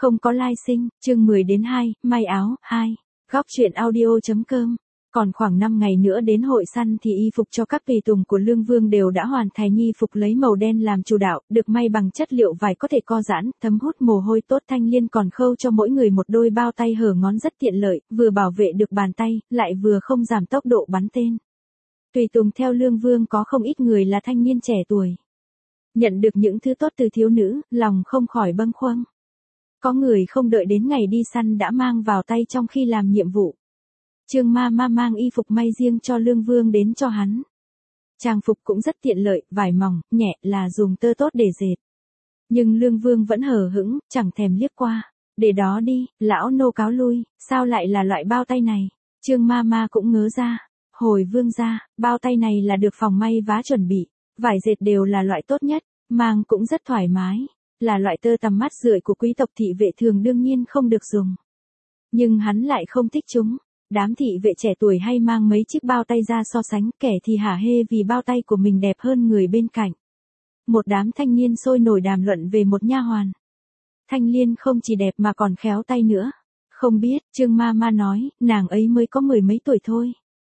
Không có lai sinh, chương 10 đến 2, may áo, 2. Góc truyện audio.com. Còn khoảng 5 ngày nữa đến hội săn thì y phục cho các tùy tùng của Lương Vương đều đã hoàn thành. Y phục lấy màu đen làm chủ đạo, được may bằng chất liệu vải có thể co giãn, thấm hút mồ hôi tốt. Thanh Liên còn khâu cho mỗi người một đôi bao tay hở ngón rất tiện lợi, vừa bảo vệ được bàn tay, lại vừa không giảm tốc độ bắn tên. Tùy tùng theo Lương Vương có không ít người là thanh niên trẻ tuổi. Nhận được những thứ tốt từ thiếu nữ, lòng không khỏi bâng khuâng. Có người không đợi đến ngày đi săn đã mang vào tay trong khi làm nhiệm vụ. Trương ma ma mang y phục may riêng cho Lương Vương đến cho hắn. Trang phục cũng rất tiện lợi, vải mỏng, nhẹ, là dùng tơ tốt để dệt. Nhưng Lương Vương vẫn hờ hững, chẳng thèm liếc qua. Để đó đi, lão nô cáo lui, sao lại là loại bao tay này? Trương ma ma cũng ngớ ra. Hồi vương gia, bao tay này là được phòng may vá chuẩn bị. Vải dệt đều là loại tốt nhất, mang cũng rất thoải mái. Là loại tơ tằm mắt rượi của quý tộc thị vệ thường đương nhiên không được dùng. Nhưng hắn lại không thích chúng. Đám thị vệ trẻ tuổi hay mang mấy chiếc bao tay ra so sánh, kẻ thì hả hê vì bao tay của mình đẹp hơn người bên cạnh. Một đám thanh niên sôi nổi đàm luận về một nha hoàn. Thanh Liên không chỉ đẹp mà còn khéo tay nữa. Không biết, Trương ma ma nói, nàng ấy mới có 10 mấy tuổi thôi.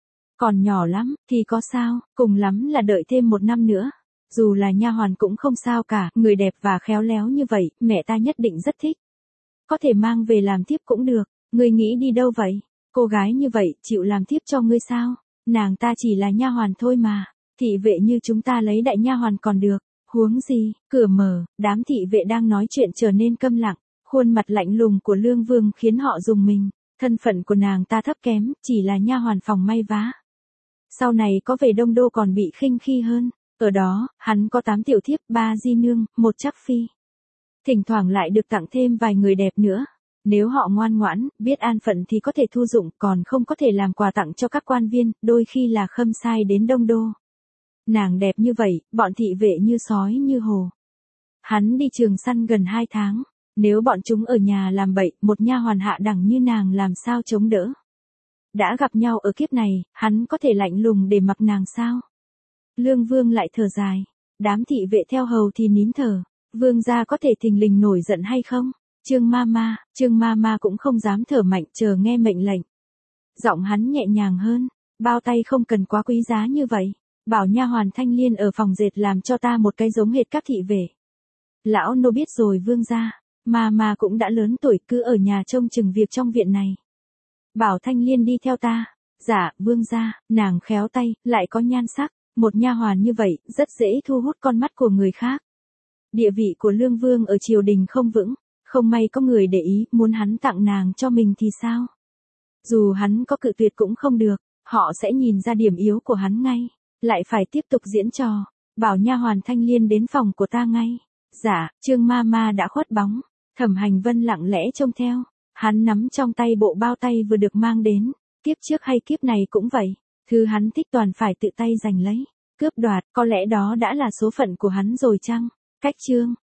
Còn nhỏ lắm, thì có sao, cùng lắm là đợi thêm 1 năm nữa. Dù là nha hoàn cũng không sao cả, người đẹp và khéo léo như vậy, mẹ ta nhất định rất thích. Có thể mang về làm thiếp cũng được, ngươi nghĩ đi đâu vậy? Cô gái như vậy, chịu làm thiếp cho ngươi sao? Nàng ta chỉ là nha hoàn thôi mà, thị vệ như chúng ta lấy đại nha hoàn còn được, huống gì, cửa mở, đám thị vệ đang nói chuyện trở nên câm lặng, khuôn mặt lạnh lùng của Lương Vương khiến họ rùng mình, thân phận của nàng ta thấp kém, chỉ là nha hoàn phòng may vá. Sau này có về Đông Đô còn bị khinh khi hơn. Ở đó, hắn có 8 tiểu thiếp, 3 di nương, 1 trắc phi. Thỉnh thoảng lại được tặng thêm vài người đẹp nữa. Nếu họ ngoan ngoãn, biết an phận thì có thể thu dụng, còn không có thể làm quà tặng cho các quan viên, đôi khi là khâm sai đến Đông Đô. Nàng đẹp như vậy, bọn thị vệ như sói như hổ. Hắn đi trường săn gần 2 tháng. Nếu bọn chúng ở nhà làm bậy, một nha hoàn hạ đẳng như nàng làm sao chống đỡ. Đã gặp nhau ở kiếp này, hắn có thể lạnh lùng để mặc nàng sao? Lương Vương lại thở dài. Đám thị vệ theo hầu thì nín thở. Vương gia có thể thình lình nổi giận hay không? Trương ma ma cũng không dám thở mạnh chờ nghe mệnh lệnh. Giọng hắn nhẹ nhàng hơn. Bao tay không cần quá quý giá như vậy. Bảo nha hoàn Thanh Liên ở phòng dệt làm cho ta một cái giống hệt các thị vệ. Lão nô biết rồi vương gia. Ma cũng đã lớn tuổi, cứ ở nhà trông chừng việc trong viện này. Bảo Thanh Liên đi theo ta. Dạ, vương gia, nàng khéo tay, lại có nhan sắc. Một nha hoàn như vậy, rất dễ thu hút con mắt của người khác. Địa vị của Lương Vương ở triều đình không vững, không may có người để ý, muốn hắn tặng nàng cho mình thì sao? Dù hắn có cự tuyệt cũng không được, họ sẽ nhìn ra điểm yếu của hắn ngay, lại phải tiếp tục diễn trò, bảo nha hoàn Thanh Liên đến phòng của ta ngay. Dạ, Trương ma ma đã khuất bóng, Thẩm Hành Vân lặng lẽ trông theo, hắn nắm trong tay bộ bao tay vừa được mang đến, kiếp trước hay kiếp này cũng vậy. Thứ hắn thích toàn phải tự tay giành lấy, cướp đoạt, có lẽ đó đã là số phận của hắn rồi chăng? Cách chương